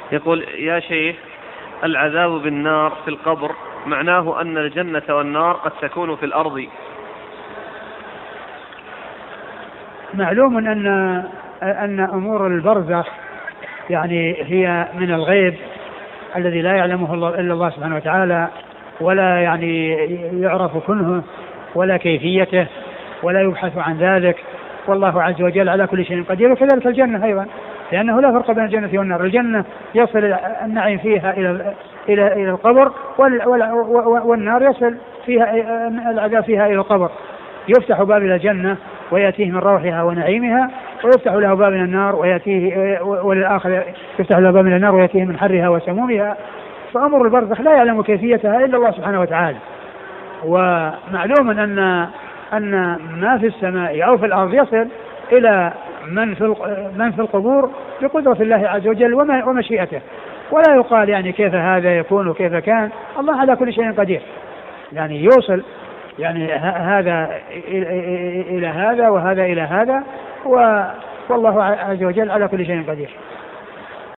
يقول: يا شيخ، العذاب بالنار في القبر معناه أن الجنة والنار قد تكون في الأرض. معلوم أن أمور البرزخ يعني هي من الغيب الذي لا يعلمه إلا الله سبحانه وتعالى، ولا يعني يعرف كنهه ولا كيفيته ولا يبحث عن ذلك، والله عز وجل على كل شيء قدير. وكذلك الجنة أيضا، لأنه لا فرق بين الجنة والنار. الجنة يصل النعيم فيها إلى القبر، والنار يصل فيها العذاب فيها إلى القبر. يفتح باب إلى الجنة ويأتيه من روحها ونعيمها، ويفتح له باب من النار ويأتيه، وللآخر يفتح له باب من النار ويأتيه من حرها وسمومها. فأمر البرزخ لا يعلم كيفيتها إلا الله سبحانه وتعالى. ومعلوم أن ما في السماء أو في الأرض يصل إلى من في القبور بقدرة الله عز وجل ومشيئته، ولا يقال يعني كيف هذا يكون وكيف كان. الله على كل شيء قدير، يعني يوصل يعني هذا إلى هذا وهذا إلى هذا، والله عز وجل على كل شيء قدير.